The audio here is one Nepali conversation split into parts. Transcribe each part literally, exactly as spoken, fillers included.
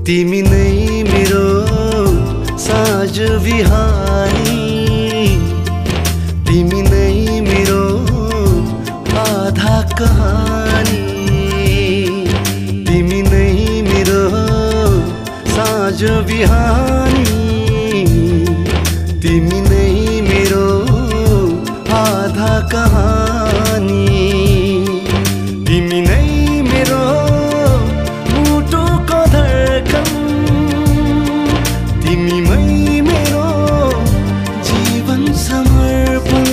तिमी नै मेरो साँझ बिहानी, तिमी नै मेरो आधा कहानी, तिमी नै मेरो साँझ बिहानी, तिमी नै मेरो आधा कहानी, तिमी नै मेरो मुटुको धड्कन, तिमीमै मेरो जीवन समर्पण,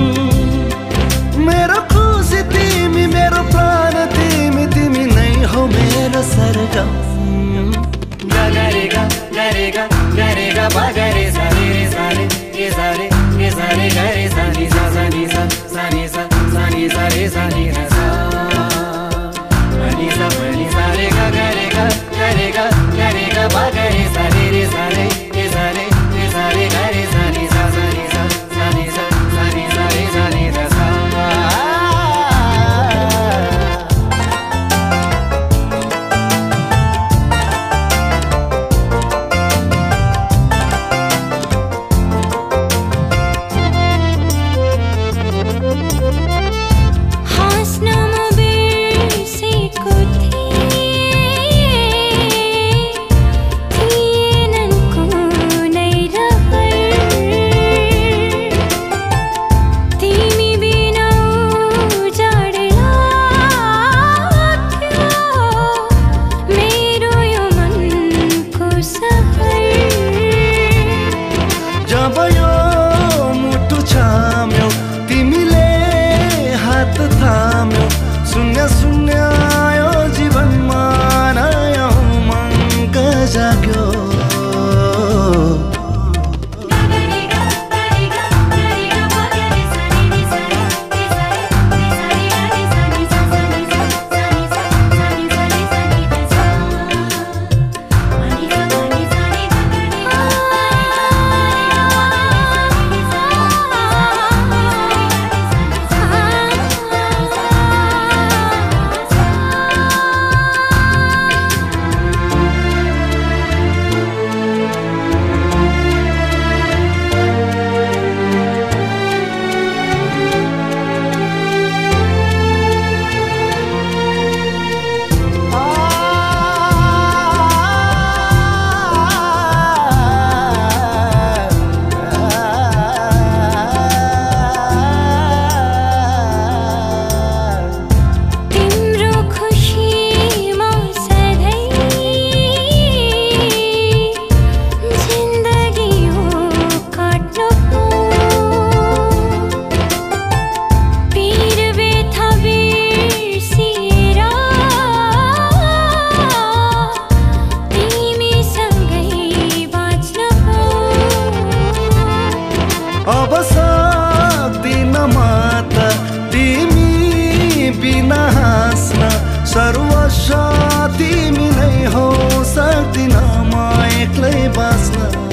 मेरो खुसी तिमी, मेरो प्राण तिमी, तिमी नै हो मेरो सरगम। गरेगा गरेगा गरेगा बगरे सारे रे सारे रे सारे रे सारे गरे सानी सा सानी सा सानी सा सानी सा रे सानी रे सा मनी सा मनी सारे गा गरेगा गरेगा गरेगा बगरे सारे रे सारे रे सारे रे सारे गरे सानी सा सानी सा सानी सा सानी सा रे सानी रे सा। जब यो मुटु छाम्यो तिमीले हात थाम्यो, शून्य शून्य आयो जीवनमा नयाँ उमङ्ग जाग्यो। अब सक्दिन माता तिमी बिना हाँस्न, सर्वस्व तिमी नै हो, सक्दिन म एक्लै बाँच्न।